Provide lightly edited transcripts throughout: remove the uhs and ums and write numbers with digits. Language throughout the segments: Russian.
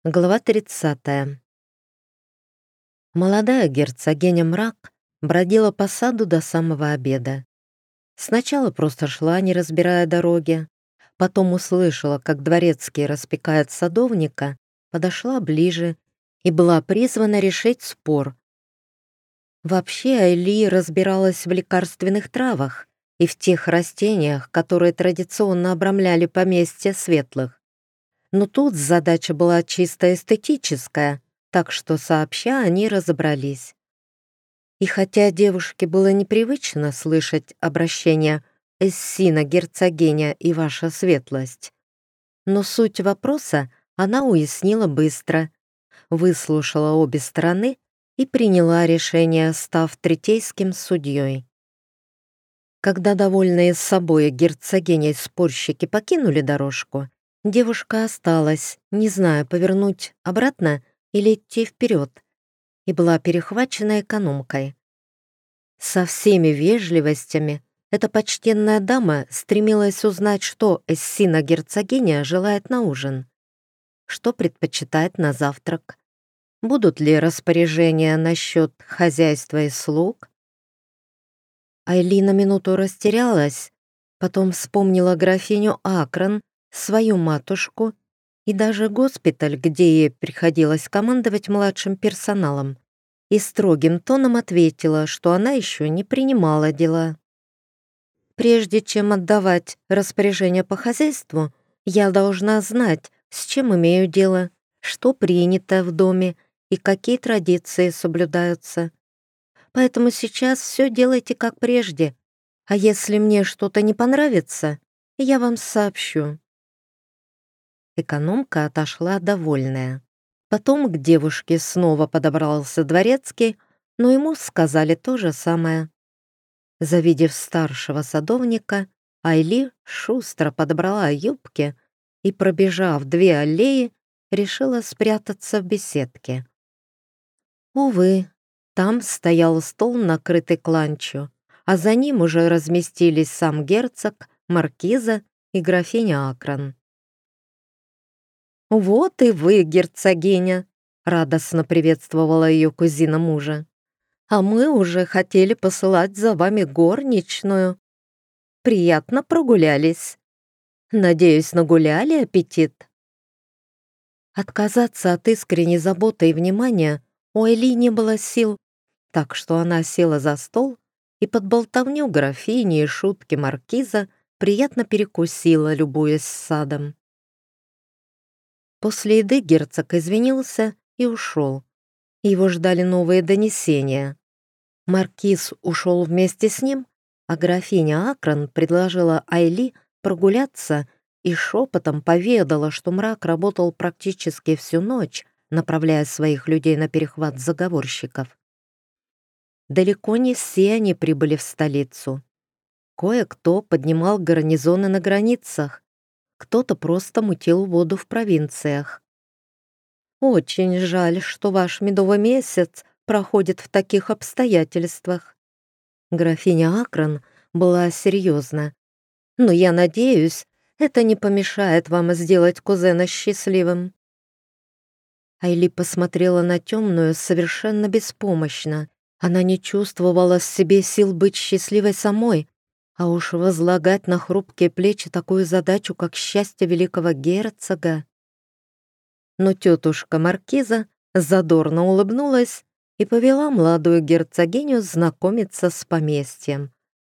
Глава 30. Молодая герцогиня Мрак бродила по саду до самого обеда. Сначала просто шла, не разбирая дороги, потом услышала, как дворецкий распекает садовника, подошла ближе и была призвана решить спор. Вообще Айли разбиралась в лекарственных травах и в тех растениях, которые традиционно обрамляли поместья светлых. Но тут задача была чисто эстетическая, так что сообща они разобрались. И хотя девушке было непривычно слышать обращение «Эссина, герцогиня и ваша светлость», но суть вопроса она уяснила быстро, выслушала обе стороны и приняла решение, став третейским судьей. Когда довольные собой герцогиней спорщики покинули дорожку, девушка осталась, не зная, повернуть обратно или идти вперед, и была перехвачена экономкой. Со всеми вежливостями эта почтенная дама стремилась узнать, что Эссина-герцогиня желает на ужин, что предпочитает на завтрак, будут ли распоряжения насчет хозяйства и слуг. Айли на минуту растерялась, потом вспомнила графиню Акрон, свою матушку и даже госпиталь, где ей приходилось командовать младшим персоналом, и строгим тоном ответила, что она еще не принимала дела. «Прежде чем отдавать распоряжение по хозяйству, я должна знать, с чем имею дело, что принято в доме и какие традиции соблюдаются. Поэтому сейчас все делайте как прежде, а если мне что-то не понравится, я вам сообщу». Экономка отошла довольная. Потом к девушке снова подобрался дворецкий, но ему сказали то же самое. Завидев старшего садовника, Айли шустро подобрала юбки и, пробежав 2 аллеи, решила спрятаться в беседке. Увы, там стоял стол, накрытый кланчо, а за ним уже разместились сам герцог, маркиза и графиня Акрон. «Вот и вы, герцогиня!» — радостно приветствовала ее кузина мужа. «А мы уже хотели посылать за вами горничную. Приятно прогулялись. Надеюсь, нагуляли аппетит?» Отказаться от искренней заботы и внимания у Айли не было сил, так что она села за стол и под болтовню графини и шутки маркиза приятно перекусила, любуясь садом. После еды герцог извинился и ушел. Его ждали новые донесения. Маркиз ушел вместе с ним, а графиня Акрон предложила Айли прогуляться и шепотом поведала, что мрак работал практически всю ночь, направляя своих людей на перехват заговорщиков. Далеко не все они прибыли в столицу. Кое-кто поднимал гарнизоны на границах, кто-то просто мутил воду в провинциях. «Очень жаль, что ваш медовый месяц проходит в таких обстоятельствах». Графиня Акрон была серьезна. «Но я надеюсь, это не помешает вам сделать кузена счастливым». Айли посмотрела на темную совершенно беспомощно. Она не чувствовала в себе сил быть счастливой самой, а уж возлагать на хрупкие плечи такую задачу, как счастье великого герцога. Но тетушка Маркиза задорно улыбнулась и повела молодую герцогиню знакомиться с поместьем.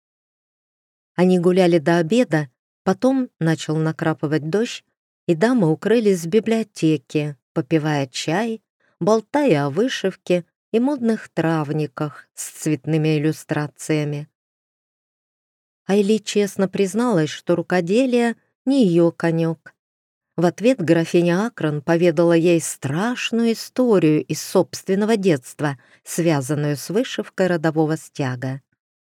Они гуляли до обеда, потом начал накрапывать дождь, и дамы укрылись в библиотеке, попивая чай, болтая о вышивке и модных травниках с цветными иллюстрациями. Айли честно призналась, что рукоделие не ее конек. В ответ графиня Акрон поведала ей страшную историю из собственного детства, связанную с вышивкой родового стяга.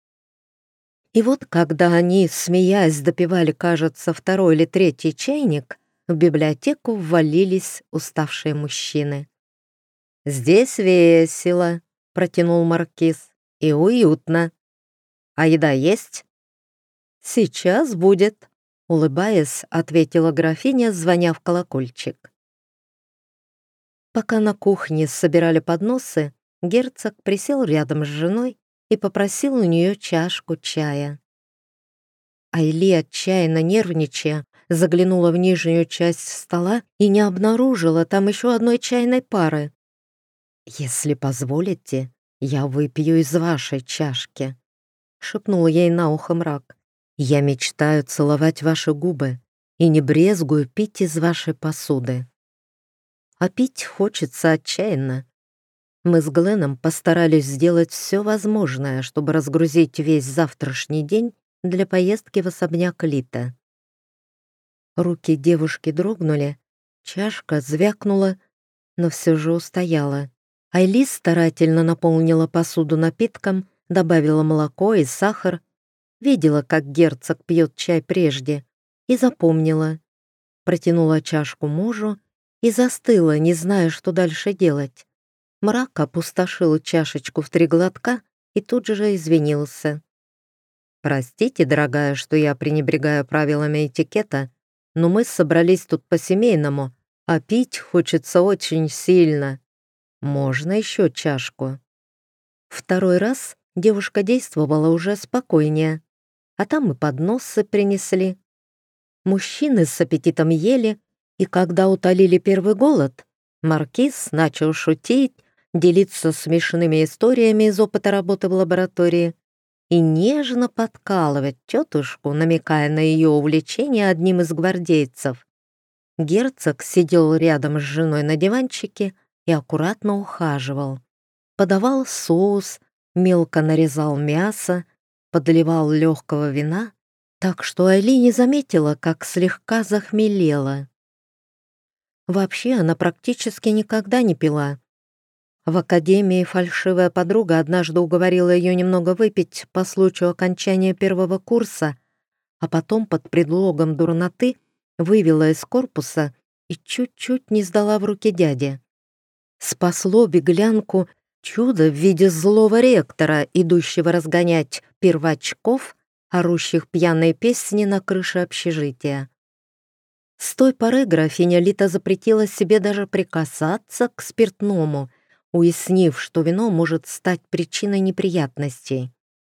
И вот когда они, смеясь, допивали, кажется, 2-й или 3-й чайник, в библиотеку ввалились уставшие мужчины. «Здесь весело», — протянул маркиз, — «и уютно. А еда есть?» «Сейчас будет», — улыбаясь, ответила графиня, звоня в колокольчик. Пока на кухне собирали подносы, герцог присел рядом с женой и попросил у нее чашку чая. Айли, отчаянно нервничая, заглянула в нижнюю часть стола и не обнаружила там еще одной чайной пары. «Если позволите, я выпью из вашей чашки», — шепнул ей на ухо мрак. «Я мечтаю целовать ваши губы и не брезгую пить из вашей посуды. А пить хочется отчаянно. Мы с Гленном постарались сделать все возможное, чтобы разгрузить весь завтрашний день для поездки в особняк Лита». Руки девушки дрогнули, чашка звякнула, но все же устояла. Айли старательно наполнила посуду напитком, добавила молоко и сахар, видела, как герцог пьет чай прежде, и запомнила. Протянула чашку мужу и застыла, не зная, что дальше делать. Мрак опустошил чашечку в 3 глотка и тут же извинился. «Простите, дорогая, что я пренебрегаю правилами этикета, но мы собрались тут по-семейному, а пить хочется очень сильно. Можно еще чашку?» Второй раз девушка действовала уже спокойнее, а там и подносы принесли. Мужчины с аппетитом ели, и когда утолили первый голод, маркиз начал шутить, делиться смешными историями из опыта работы в лаборатории и нежно подкалывать тетушку, намекая на ее увлечение одним из гвардейцев. Герцог сидел рядом с женой на диванчике и аккуратно ухаживал. Подавал соус, мелко нарезал мясо, подливал легкого вина, так что Айли не заметила, как слегка захмелела. Вообще она практически никогда не пила. В академии фальшивая подруга однажды уговорила ее немного выпить по случаю окончания первого курса, а потом под предлогом дурноты вывела из корпуса и чуть-чуть не сдала в руки дяде. Спасло беглянку чудо в виде злого ректора, идущего разгонять первачков, орущих пьяные песни на крыше общежития. С той поры графиня Лита запретила себе даже прикасаться к спиртному, уяснив, что вино может стать причиной неприятностей.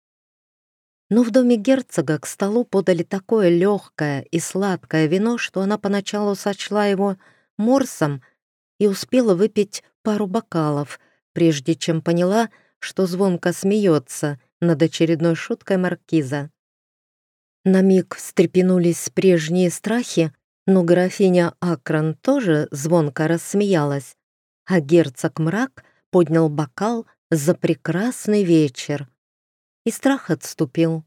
Но в доме герцога к столу подали такое легкое и сладкое вино, что она поначалу сочла его морсом и успела выпить пару бокалов, прежде чем поняла, что звонко смеется над очередной шуткой маркиза. На миг встрепенулись прежние страхи, но графиня Акран тоже звонко рассмеялась, а герцог Мрак поднял бокал за прекрасный вечер. И страх отступил.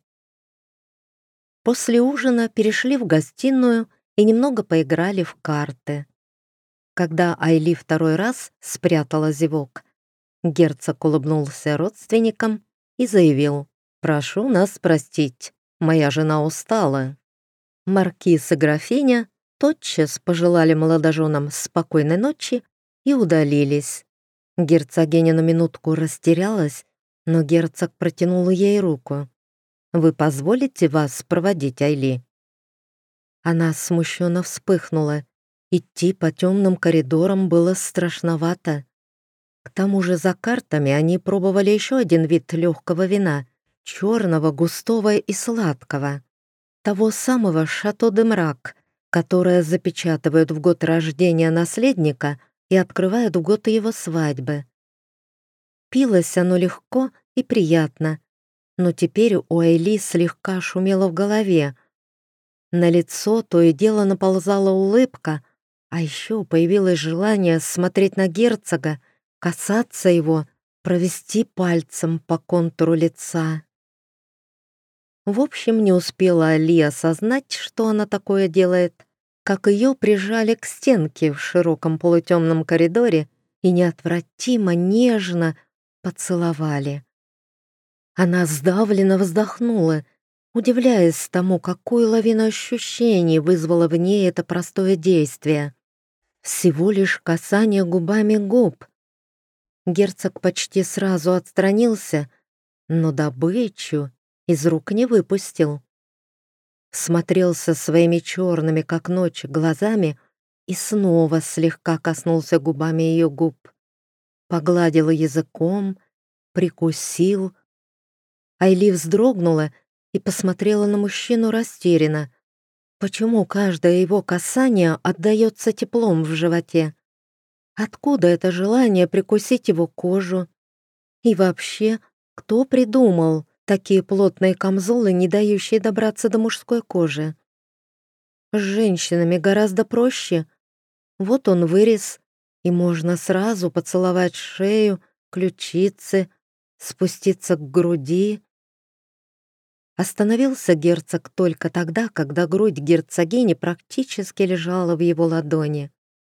После ужина перешли в гостиную и немного поиграли в карты. Когда Айли второй раз спрятала зевок, герцог улыбнулся родственникам и заявил: «Прошу нас простить, моя жена устала». Маркиз и графиня тотчас пожелали молодоженам спокойной ночи и удалились. Герцогиня на минутку растерялась, но герцог протянул ей руку. «Вы позволите вас проводить, Айли?» Она смущенно вспыхнула. Идти по темным коридорам было страшновато. К тому же за картами они пробовали еще один вид легкого вина, черного, густого и сладкого. Того самого «Шато де Мрак», которое запечатывают в год рождения наследника и открывают в год его свадьбы. Пилось оно легко и приятно, но теперь у Айли слегка шумело в голове. На лицо то и дело наползала улыбка, а еще появилось желание смотреть на герцога, касаться его, провести пальцем по контуру лица. В общем, не успела Али осознать, что она такое делает, как ее прижали к стенке в широком полутемном коридоре и неотвратимо, нежно поцеловали. Она сдавленно вздохнула, удивляясь тому, какую лавину ощущений вызвало в ней это простое действие. Всего лишь касание губами губ. Герцог почти сразу отстранился, но добычу из рук не выпустил. Смотрелся своими черными, как ночь, глазами и снова слегка коснулся губами ее губ. Погладил языком, прикусил. Айли вздрогнула и посмотрела на мужчину растерянно. Почему каждое его касание отдаётся теплом в животе? Откуда это желание прикусить его кожу? И вообще, кто придумал такие плотные камзолы, не дающие добраться до мужской кожи? С женщинами гораздо проще. Вот он вырез, и можно сразу поцеловать шею, ключицы, спуститься к груди. Остановился герцог только тогда, когда грудь герцогини практически лежала в его ладони.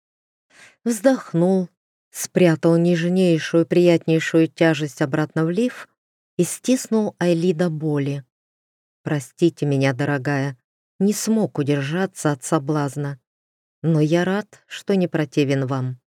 Вздохнул, спрятал нежнейшую, приятнейшую тяжесть обратно в лиф и стиснул Айли до боли. «Простите меня, дорогая, не смог удержаться от соблазна, но я рад, что не противен вам».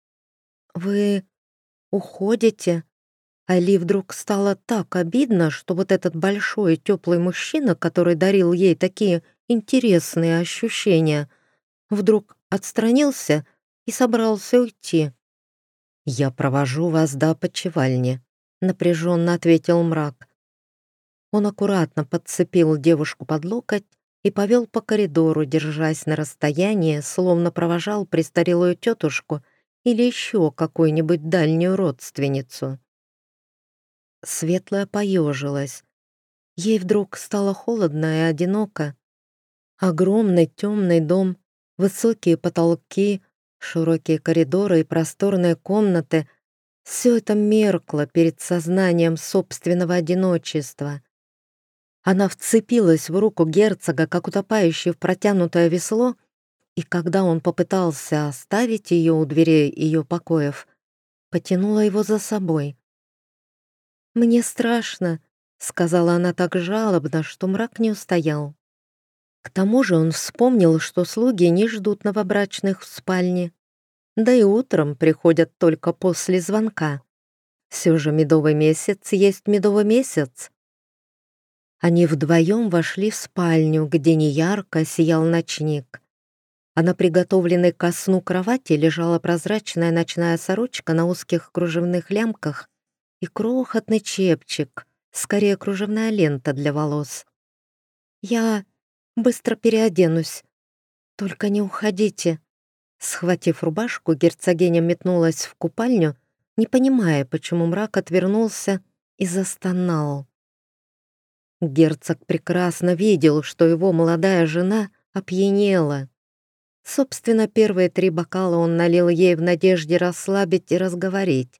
«Вы уходите?» Айли вдруг стало так обидно, что вот этот большой теплый мужчина, который дарил ей такие интересные ощущения, вдруг отстранился и собрался уйти. «Я провожу вас до опочивальни», — напряженно ответил мрак. Он аккуратно подцепил девушку под локоть и повел по коридору, держась на расстоянии, словно провожал престарелую тетушку или еще какую-нибудь дальнюю родственницу. Светлая поежилась. Ей вдруг стало холодно и одиноко. Огромный темный дом, высокие потолки, широкие коридоры и просторные комнаты — все это меркло перед сознанием собственного одиночества. Она вцепилась в руку герцога, как утопающий в протянутое весло, и когда он попытался оставить ее у дверей ее покоев, потянула его за собой. «Мне страшно», — сказала она так жалобно, что мрак не устоял. К тому же он вспомнил, что слуги не ждут новобрачных в спальне, да и утром приходят только после звонка. Все же медовый месяц есть медовый месяц. Они вдвоем вошли в спальню, где неярко сиял ночник, а на приготовленной ко сну кровати лежала прозрачная ночная сорочка на узких кружевных лямках и крохотный чепчик, скорее кружевная лента для волос. «Я быстро переоденусь. Только не уходите». Схватив рубашку, герцогиня метнулась в купальню, не понимая, почему мрак отвернулся и застонал. Герцог прекрасно видел, что его молодая жена опьянела. Собственно, первые 3 бокала он налил ей в надежде расслабить и разговорить.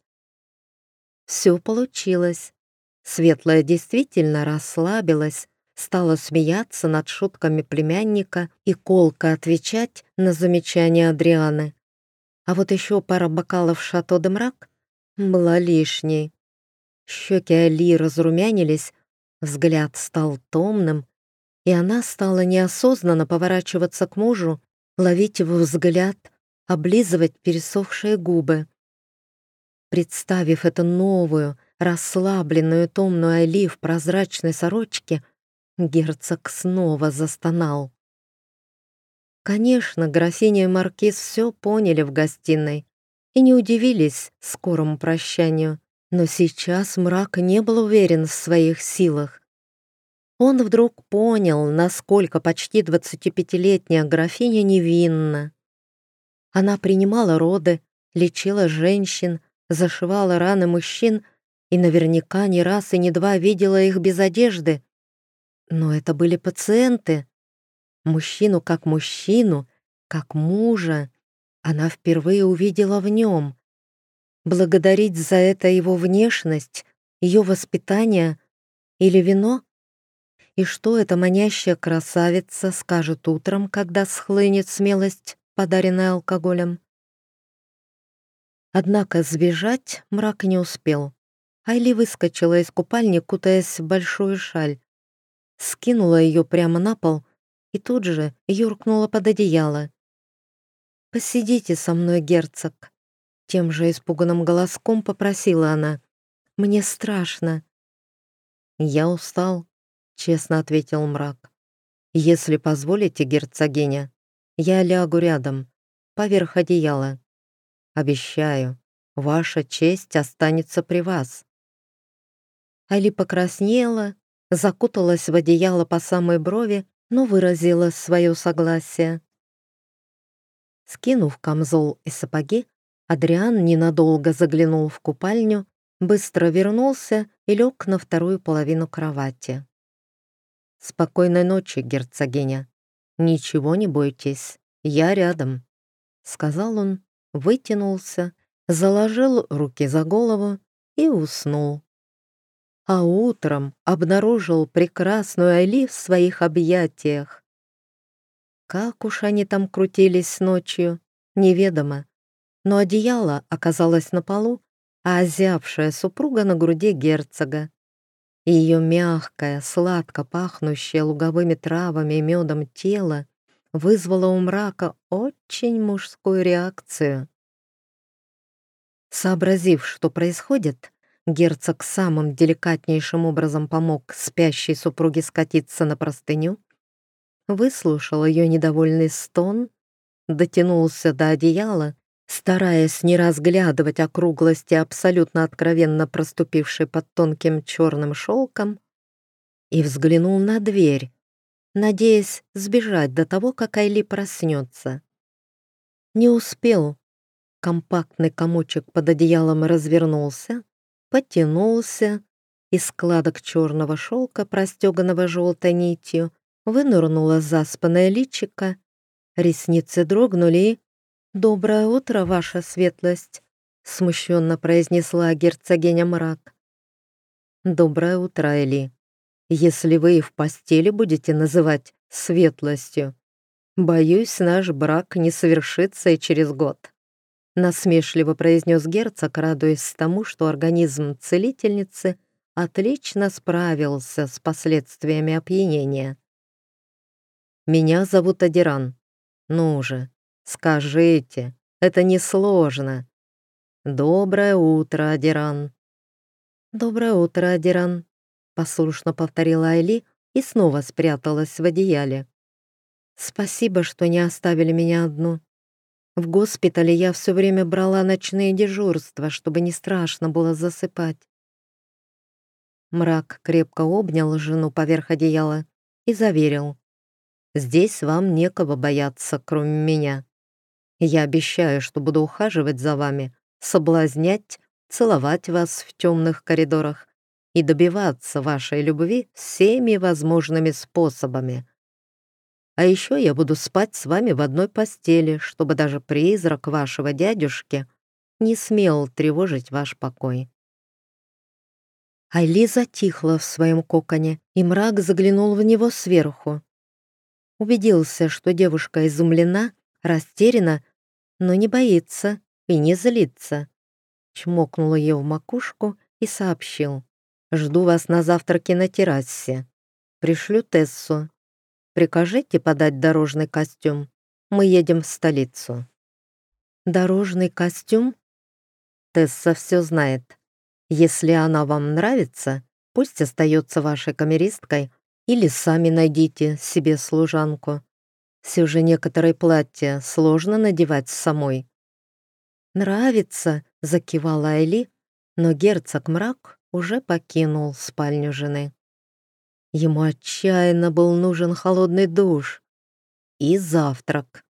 Все получилось. Светлая действительно расслабилась, стала смеяться над шутками племянника и колко отвечать на замечания Адрианы. А вот еще пара бокалов «Шато де Мрак» была лишней. Щеки Али разрумянились, взгляд стал томным, и она стала неосознанно поворачиваться к мужу, ловить его взгляд, облизывать пересохшие губы. Представив эту новую, расслабленную томную Айли в прозрачной сорочке, герцог снова застонал. Конечно, графиня и маркиз все поняли в гостиной и не удивились скорому прощанию, но сейчас мрак не был уверен в своих силах. Он вдруг понял, насколько почти 25-летняя графиня невинна. Она принимала роды, лечила женщин, зашивала раны мужчин и наверняка не раз и не два видела их без одежды. Но это были пациенты. Мужчину, как мужа, она впервые увидела в нем. Благодарить за это его внешность, ее воспитание или вино? И что эта манящая красавица скажет утром, когда схлынет смелость, подаренная алкоголем? Однако сбежать мрак не успел. Айли выскочила из купальни, кутаясь в большую шаль, скинула ее прямо на пол и тут же юркнула под одеяло. «Посидите со мной, герцог», — тем же испуганным голоском попросила она. «Мне страшно». «Я устал», — честно ответил мрак. «Если позволите, герцогиня, я лягу рядом. поверх одеяла. «Обещаю, ваша честь останется при вас». Айли покраснела, закуталась в одеяло по самой брови, но выразила свое согласие. Скинув камзол и сапоги, Адриан ненадолго заглянул в купальню, быстро вернулся и лег на вторую половину кровати. «Спокойной ночи, герцогиня. Ничего не бойтесь, я рядом», — сказал он, вытянулся, заложил руки за голову и уснул. А утром обнаружил прекрасную Айли в своих объятиях. Как уж они там крутились ночью, неведомо, но одеяло оказалось на полу, а озябшая супруга на груди герцога. И ее мягкое, сладко пахнущее луговыми травами и медом тело вызвало у мрака очень мужскую реакцию. Сообразив, что происходит, герцог самым деликатнейшим образом помог спящей супруге скатиться на простыню, выслушал ее недовольный стон, дотянулся до одеяла, стараясь не разглядывать округлости абсолютно откровенно проступившей под тонким черным шелком, и взглянул на дверь, надеясь сбежать до того, как Айли проснется. Не успел. Компактный комочек под одеялом развернулся, потянулся, из складок черного шелка, простеганного желтой нитью, вынырнуло заспанное личико, ресницы дрогнули и... «Доброе утро, ваша светлость», — смущенно произнесла герцогиня Мрак. «Доброе утро, Эли. Если вы и в постели будете называть светлостью, боюсь, наш брак не совершится и через год», — насмешливо произнес герцог, радуясь тому, что организм целительницы отлично справился с последствиями опьянения. «Меня зовут Адиран. Ну же, скажите, это несложно». «Доброе утро, Адиран». «Доброе утро, Адиран», — послушно повторила Айли и снова спряталась в одеяле. «Спасибо, что не оставили меня одну. В госпитале я все время брала ночные дежурства, чтобы не страшно было засыпать». Мрак крепко обнял жену поверх одеяла и заверил: «Здесь вам некого бояться, кроме меня. Я обещаю, что буду ухаживать за вами, соблазнять, целовать вас в темных коридорах и добиваться вашей любви всеми возможными способами. А еще я буду спать с вами в одной постели, чтобы даже призрак вашего дядюшки не смел тревожить ваш покой». Айли затихла в своем коконе, и мрак заглянул в него сверху. Убедился, что девушка изумлена, растеряна, но не боится и не злится. Чмокнул ее в макушку и сообщил: «Жду вас на завтраке на террасе. Пришлю Тессу. Прикажите подать дорожный костюм. Мы едем в столицу». «Дорожный костюм?» «Тесса все знает. Если она вам нравится, пусть остается вашей камеристкой или сами найдите себе служанку. Все же некоторые платья сложно надевать самой». «Нравится», — закивала Айли, но герцог Мрак уже покинул спальню жены. Ему отчаянно был нужен холодный душ и завтрак.